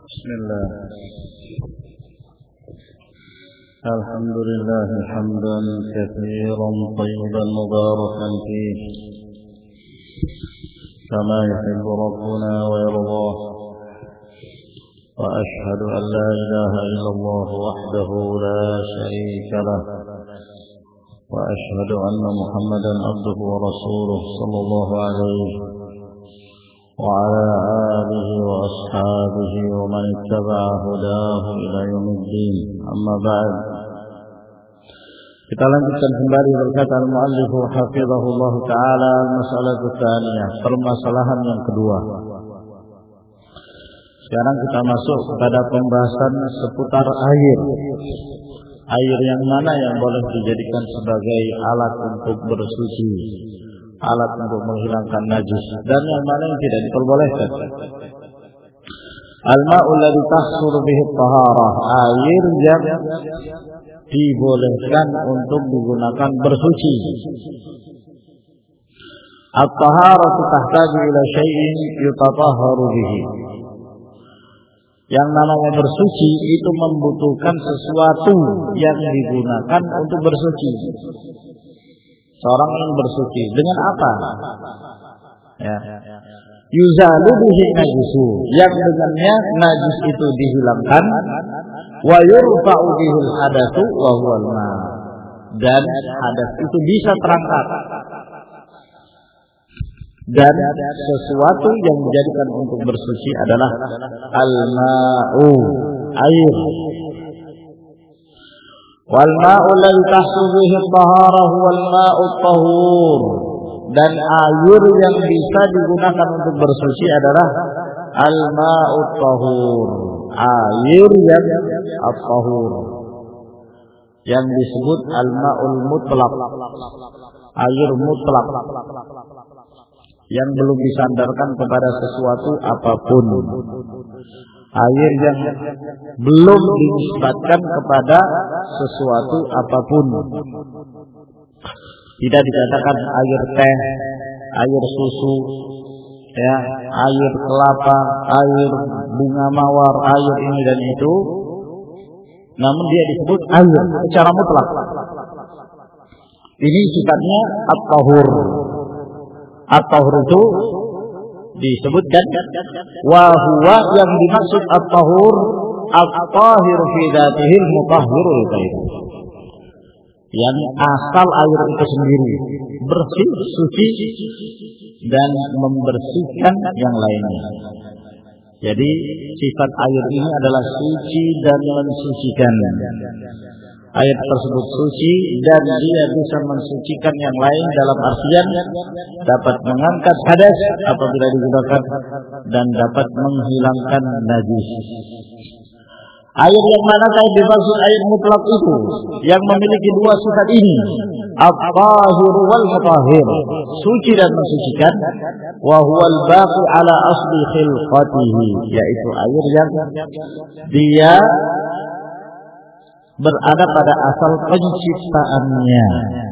بسم الله. الحمد لله حمدا كثيرا طيبا مباركا فيه كما يحب ربنا ويرضاه، وأشهد أن لا إله إلا الله وحده لا شريك له، وأشهد أن محمدا عبده ورسوله صلى الله عليه وعلى آله وأصحابه ومن اتبع هداه إلى يوم الدين. أما بعد. Kita lanjutkan kembali berkata al-muallif hafizahullah taala al-mas'alatu tsaniyah, permasalahan yang kedua. Sekarang kita masuk kepada pembahasan seputar air. Air yang mana yang boleh dijadikan sebagai alat untuk bersuci, alat untuk menghilangkan najis, dan yang mana yang tidak diperbolehkan. Al-ma'u alladhi tahsulu bihi at-taharah, air yang dibolehkan untuk digunakan bersuci. At-taharatu tahtaju ila syai'in yutatahharu bihi. Yang namanya bersuci itu membutuhkan sesuatu yang digunakan untuk bersuci. Seorang yang bersuci dengan apa? Ya. Yuzalu bihi najisu, yang dengannya najis itu dihilangkan. Wa yurfa'u bihil hadatsu wa huwal ma, dan hadas itu bisa terangkat. Dan sesuatu yang dijadikan untuk bersuci adalah al-ma'u, air. Wal ma'u alladhi tahsul bihi at-taharah wal ma'u at-tahur, dan air yang bisa digunakan untuk bersuci adalah al-ma'u at-tahur, air yang at-tahur, yang disebut al-ma'ul mutlaq, air mutlak, yang belum disandarkan kepada sesuatu apapun, air yang belum dinisbatkan kepada sesuatu apapun. Tidak dikatakan air teh, air susu, ya, air kelapa, air bunga mawar, air ini dan itu, namun dia disebut air secara mutlak. Ini sifatnya at-tahur. At-tahur itu disebutkan wa huwa, yang dimaksud at-tahur at-tahir fi dzatihi al-mutahhir li ghairihi, yang asal air itu sendiri bersih, suci, dan membersihkan yang lainnya. Jadi sifat air ini adalah suci dan mensucikan. Air tersebut suci dan dia bisa mensucikan yang lain, dalam artian dapat mengangkat hadas apabila digunakan dan dapat menghilangkan najis. Air yang manakah dimaksud air mutlak itu? Yang memiliki dua sifat ini, at-tahir wal mutahhir, suci dan mensucikan, wa huwal baqi ala asli khilqatihi, yaitu air yang dia berada pada asal penciptaannya.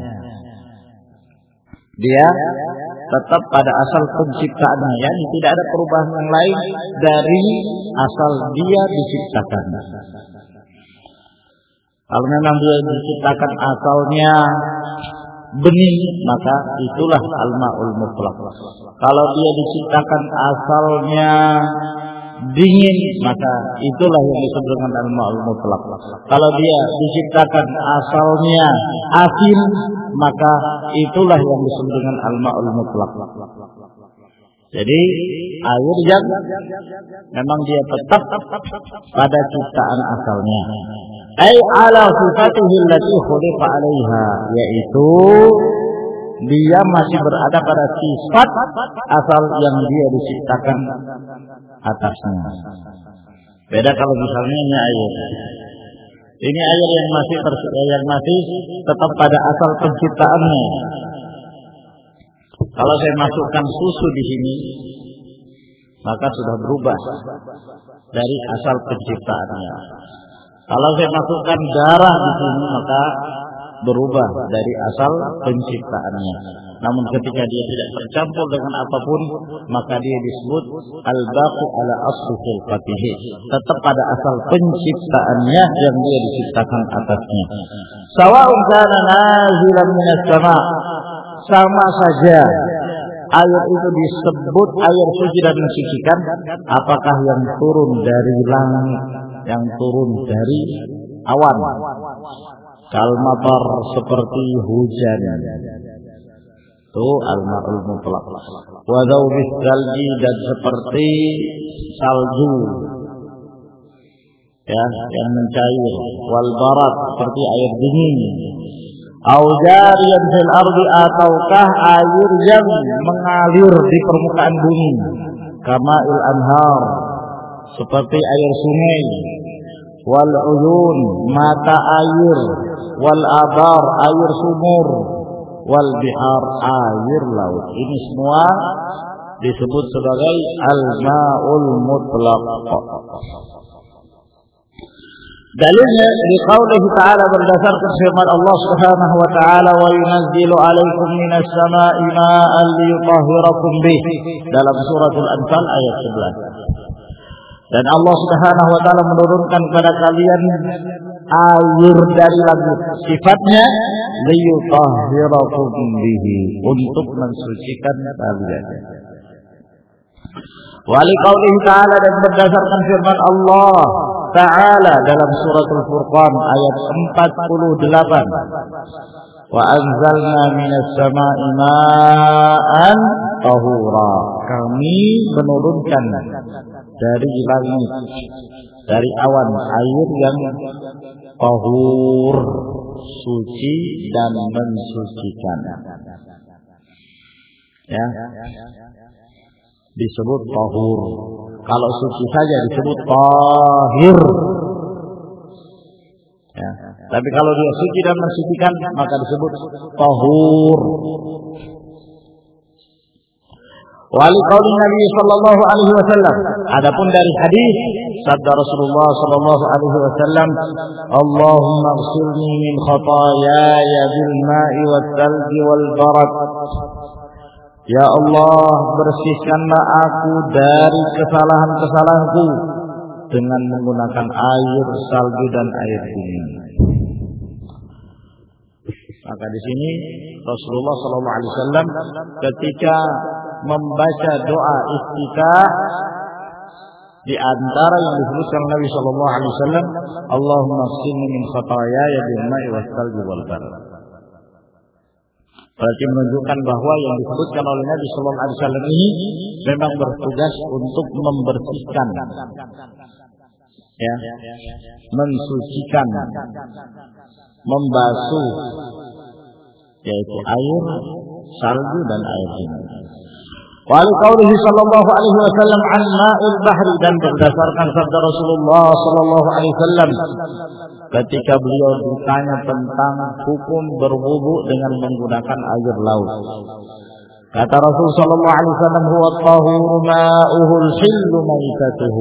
Dia tetap pada asal penciptaannya, yani tidak ada perubahan yang lain dari asal dia diciptakan. Kalau memang dia diciptakan asalnya bening, maka itulah al-ma'ul mutlaq. Kalau dia diciptakan asalnya dingin, maka itulah yang disebut dengan al-ma'ul mutlaq. Kalau dia diciptakan asalnya asin, maka itulah yang disebut dengan al-ma'ul mutlaq. Jadi air yang memang dia tetap pada ciptaan asalnya, ai ala sifatihi allati khuliqa 'alaiha, yaitu dia masih berada pada sifat asal yang dia diciptakan atasnya. Beda kalau misalnya ini air. Ini air yang masih tetap pada asal penciptaannya. Kalau saya masukkan susu di sini, maka sudah berubah dari asal penciptaannya. Kalau saya masukkan darah di sini, maka berubah dari asal penciptaannya. namun ketika dia tidak tercampur dengan apapun, maka dia disebut al-baqi ala asli khilqatihi, tetap pada asal penciptaannya yang dia diciptakan atasnya. Sawa'un kana nazilan minas sama', sama saja air itu disebut air suci dan mensucikan, apakah yang turun dari langit, yang turun dari awan, kalmatar seperti hujan, itu al-ma'ul mutlaq, wa dzawbis salji, dan seperti salju ya yang mencair, wal barat seperti air dingin, au jariyan fil ardi, ataukah air yang mengalir di permukaan bumi, kama'il anhar seperti air sungai, wal uyun mata air, wal abar air sumur, wal bihar air laut. Ini semua disebut sebagai al-ma'ul mutlaq. Dalilnya di qaulih ta'ala, berdasarkan firman Allah Subhanahu wa ta'ala, wa yunazzilu 'alaikum minas sama'i ma'an liyutahhirakum bih, dalam suratul Anfal ayat 11. Dan Allah Subhanahu wa ta'ala menurunkan kepada kalian air dari langit, sifatnya liyutahhirakum bihi, untuk mensucikan kalian. Wa liqaulihi ta'ala, dan berdasarkan firman Allah Ta'ala dalam suratul Furqan ayat 48, wa anzalna minas sama'i ma'an tahura, kami menurunkan dari langit, dari awan, air yang tahur, suci dan mensucikan, ya, disebut tahur. Kalau suci saja disebut tahir, ya. Tapi kalau dia suci dan mensucikan, maka disebut tahur. Wali qauli Nabi sallallahu alaihi wasallam, adapun dari hadis sabda Rasulullah sallallahu alaihi wasallam, Allahumma ighsilni min khataayaya bil ma'i wal thalji wal barad. Ya Allah, bersihkanlah aku dari kesalahan-kesalahanku dengan menggunakan air salju dan air dingin. Maka di sini Rasulullah SAW ketika membaca doa iftitah, di antara yang disebutkan Nabi SAW, Allahumma ighsilni min khataayaya bil ma'i was salji wal barad. Berarti menunjukkan bahwa yang disebutkan oleh Nabi Sallallahu Alaihi Wasallam ini memang bertugas untuk membersihkan, ya, mensucikan, membasuh, yaitu air, salju dan air dingin. Wa liqaulihi sallallahu alaihi wasallam an ma'il bahri, dan berdasarkan sabda Rasulullah sallallahu alaihi wasallam ketika beliau ditanya tentang hukum berwudu dengan menggunakan air laut. Kata Rasul sallallahu alaihi wasallam, huwa at-tahuru ma'uhu al-hillu maitatuhu,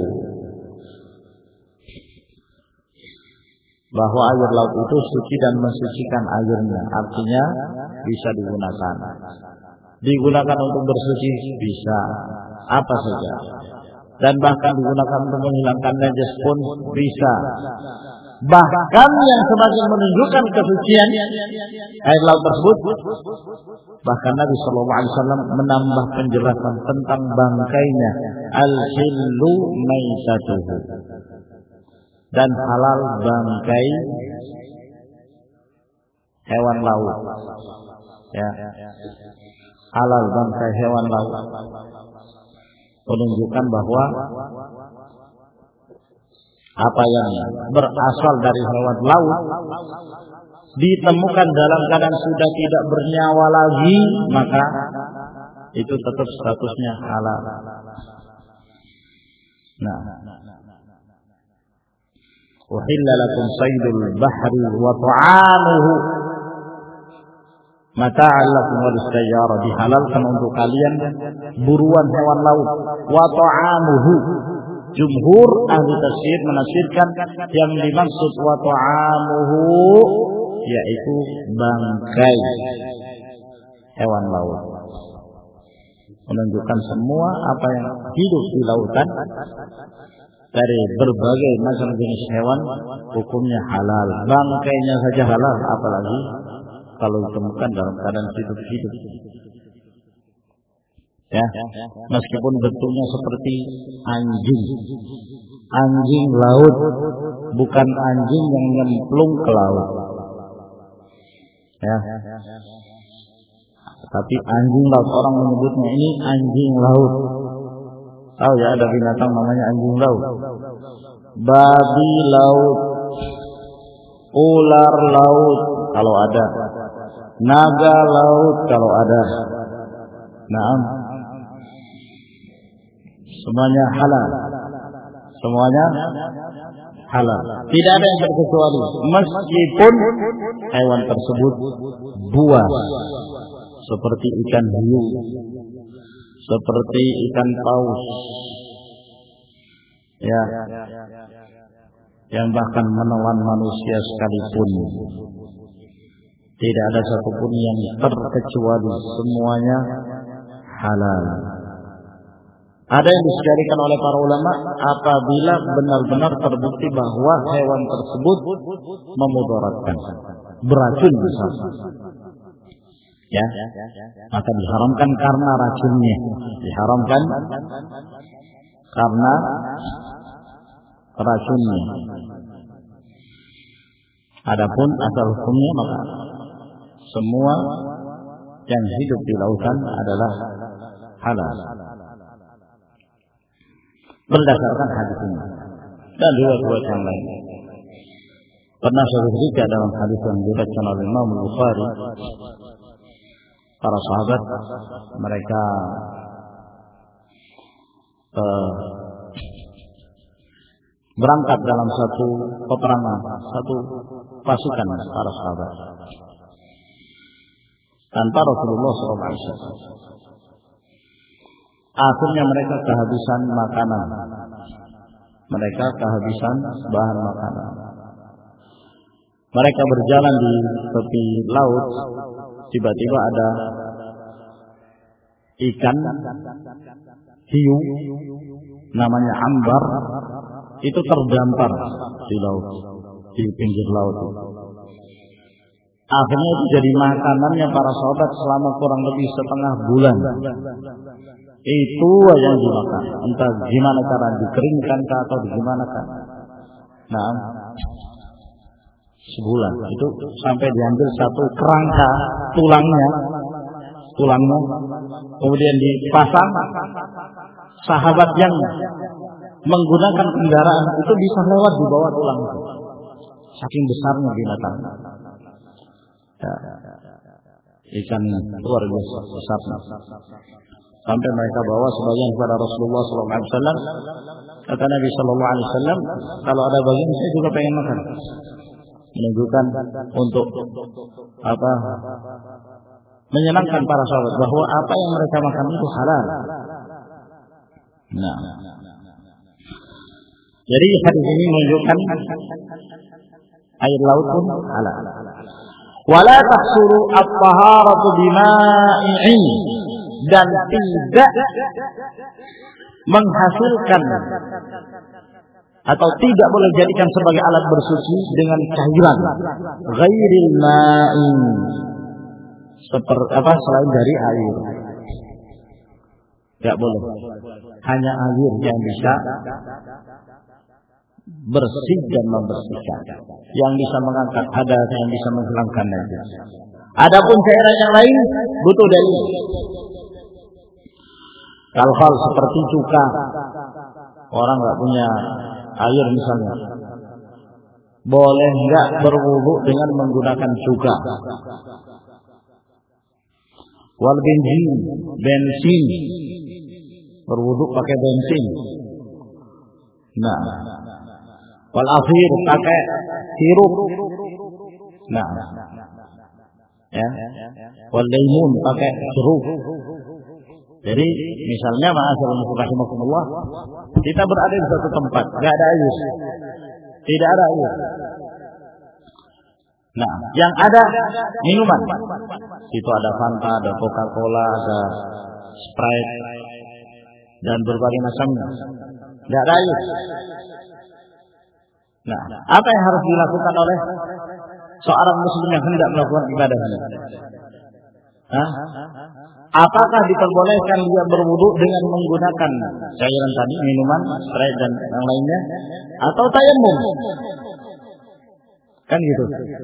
bahwa air laut itu suci dan mensucikan airnya, artinya bisa digunakan. Digunakan untuk bersuci bisa, apa saja, dan bahkan digunakan untuk menghilangkan najis pun bisa. Bahkan yang semakin menunjukkan kesucian air laut tersebut, bahkan Nabi Sallallahu Alaihi Wasallam menambah penjelasan tentang bangkainya, al-hillu maitatuhu, dan halal bangkai hewan laut, ya, halal bangkai hewan laut, menunjukkan bahwa apa yang berasal dari hewan laut ditemukan dalam keadaan sudah tidak bernyawa lagi, maka itu tetap statusnya halal. Nah, uhilla lakum saydul bahri wa ta'amuhu mata'an lakum wa lis-sayyara, dihalalkan untuk kalian buruan hewan laut, wa ta'amuhu. Jumhur ahli tafsir menafsirkan yang dimaksud wa ta'amuhu yaitu bangkai hewan laut. Menunjukkan semua apa yang hidup di lautan dari berbagai macam jenis hewan hukumnya halal. Bangkainya saja halal, apalagi kalau ditemukan dalam keadaan hidup-hidup. Ya, meskipun bentuknya seperti anjing. Anjing laut, bukan anjing yang nyemplung ke laut. Ya. Tapi anjing laut, orang menyebutnya ini anjing laut. Tahu ya, ada binatang namanya anjing laut. Babi laut, ular laut kalau ada, naga laut kalau ada. Naam. Semuanya halal. Semuanya halal. Tidak ada yang terkecuali, meskipun hewan tersebut buas, seperti ikan hiu, seperti ikan paus, ya, yang bahkan menelan manusia sekalipun. Tidak ada satupun yang terkecuali, semuanya halal. Ada yang disediakan oleh para ulama apabila benar-benar terbukti bahwa hewan tersebut memudaratkan, beracun misalnya. Ya, maka diharamkan karena racunnya, diharamkan karena racunnya. Adapun asal hukumnya maka semua yang hidup di lautan adalah halal berdasarkan hadis ini dan riwayat yang lain. Pernah suatu ketika dalam hadis yang diriwayatkan oleh Imam Bukhari, para sahabat mereka berangkat dalam satu peperangan, satu pasukan para sahabat tanpa Rasulullah SAW. Akhirnya mereka kehabisan makanan, mereka kehabisan bahan makanan. Mereka berjalan di tepi laut, tiba-tiba ada ikan hiu namanya ambar, itu terdampar di laut, di pinggir laut. Akhirnya itu jadi makanannya para sahabat selama kurang lebih setengah bulan. Itu yang dimakan, entah gimana cara dikeringkan atau gimana kan. Nah, sebulan itu sampai diambil satu kerangka tulangnya, kemudian dipasang. Sahabat yang menggunakan kendaraan itu bisa lewat di bawah tulang itu, saking besarnya binatang. Ya, ikan luar biasa besarnya. Sampai mereka bawa sebagian kepada Rasulullah SAW. Kata Nabi SAW, kalau ada bagian saya juga pengen makan. Menunjukkan untuk apa? Menyenangkan para sahabat bahwa apa yang mereka makan itu halal. Nah, jadi hadis ini menunjukkan air laut pun halal. Wala tahsuru at-taharatu bima'in, dan tidak menghasilkan atau tidak boleh jadikan sebagai alat bersuci dengan cairan ghairil ma'in, seperti apa selain dari air. Tidak boleh. Hanya air yang bisa bersih dan membersihkan, yang bisa mengangkat hadas, yang bisa menghilangkan najis. Adapun cairan yang lain butuh dalil. Hal-hal seperti cuka, orang nggak punya air misalnya, boleh nggak berwudu dengan menggunakan cuka? Wal bensin, berwudu pakai bensin. Nah, wal akhir pakai sirup. Nah, ya, wal limun pakai jeruk. Jadi misalnya ma'asyiral, kita berada di satu tempat, nggak ada air, tidak ada air. Nah, yang ada minuman. Itu ada Fanta, ada Coca-Cola, ada Sprite, dan berbagai macamnya. Tidak ada air. Nah, apa yang harus dilakukan oleh seorang muslim yang hendak melakukan ibadah ini? Apakah diperbolehkan dia berwudu dengan menggunakan cairan tadi, minuman, Sprite dan yang lainnya, atau tayamum? Kan gitu.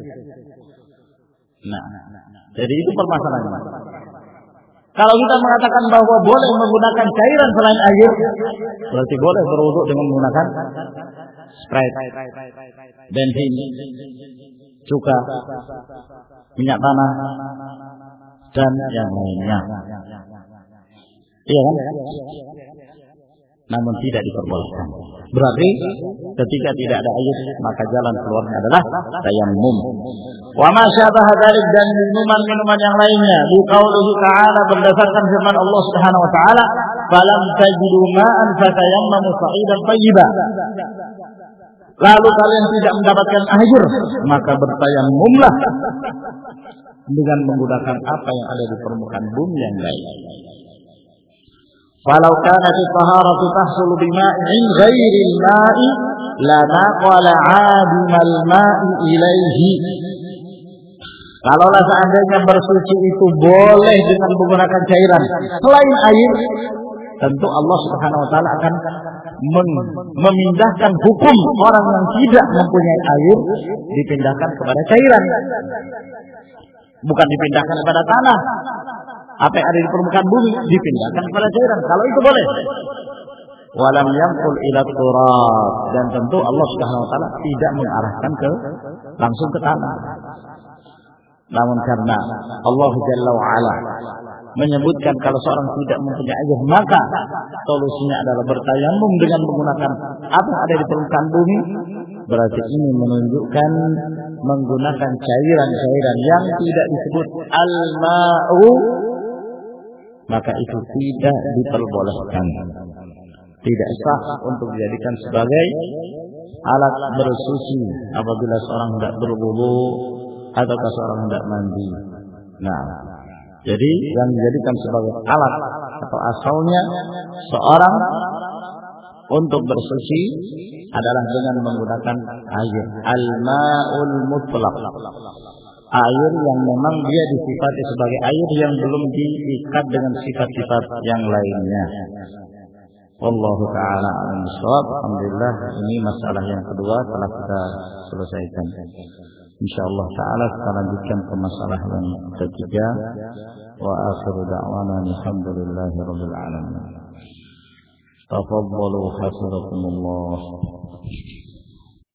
Nah, jadi itu permasalahannya. Kalau kita mengatakan bahwa boleh menggunakan cairan selain air, berarti boleh berwudu dengan menggunakan Sprite, bensin, cuka, minyak tanah, dan yang lainnya. Iya kan? Namun tidak diperbolehkan. Berarti ketika tidak ada air, maka jalan keluarnya adalah tayammum. Wa ma syabaha dzalik, dan minuman-minuman yang lainnya. Bi qaulihi ta'ala, berdasarkan firman Allah Subhanahu wa taala, "Falam tajidu ma'an fatayammamu sa'idan thayyiban." Lalu kalian tidak mendapatkan air, maka bertayammumlah dengan menggunakan apa yang ada di permukaan bumi yang baik. Falau kanat at-taharatu tahsulu bima'in ghairil ma'i lanaqala 'adimal ma'i ilaihi. Kalaulah seandainya bersuci itu boleh dengan menggunakan cairan selain air, tentu Allah Subhanahu wa taala akan memindahkan hukum orang yang tidak mempunyai air, dipindahkan kepada cairan. Bukan dipindahkan kepada tanah. Apa yang ada di permukaan bumi dipindahkan kepada cairan. Kalau itu boleh. Walam yanqul ila turab, dan tentu Allah Subhanahu wa taala tidak mengarahkan langsung ke tanah. Namun karena Allah Jalla wa Ala menyebutkan kalau seorang tidak mempunyai air, maka solusinya adalah bertayammum dengan menggunakan apa yang ada di permukaan bumi. Berarti ini menunjukkan menggunakan cairan-cairan yang tidak disebut al-ma'u, maka itu tidak diperbolehkan. Tidak sah untuk dijadikan sebagai alat bersuci apabila seorang hendak berwudu atau seorang hendak mandi. Nah, jadi yang dijadikan sebagai alat atau asalnya seorang untuk bersuci adalah dengan menggunakan air, al-ma'ul mutlaq, air yang memang dia disifati sebagai air yang belum diikat dengan sifat-sifat yang lainnya. Wallahu ta'ala a'lam bishawab. Alhamdulillah, ini masalah yang kedua telah kita selesaikan. Insyaallah ta'ala kita lanjutkan ke masalah yang ketiga. Wa akhiru da'wana alhamdulillahi rabbil alamin. Tafaddalu hafidhakumullah.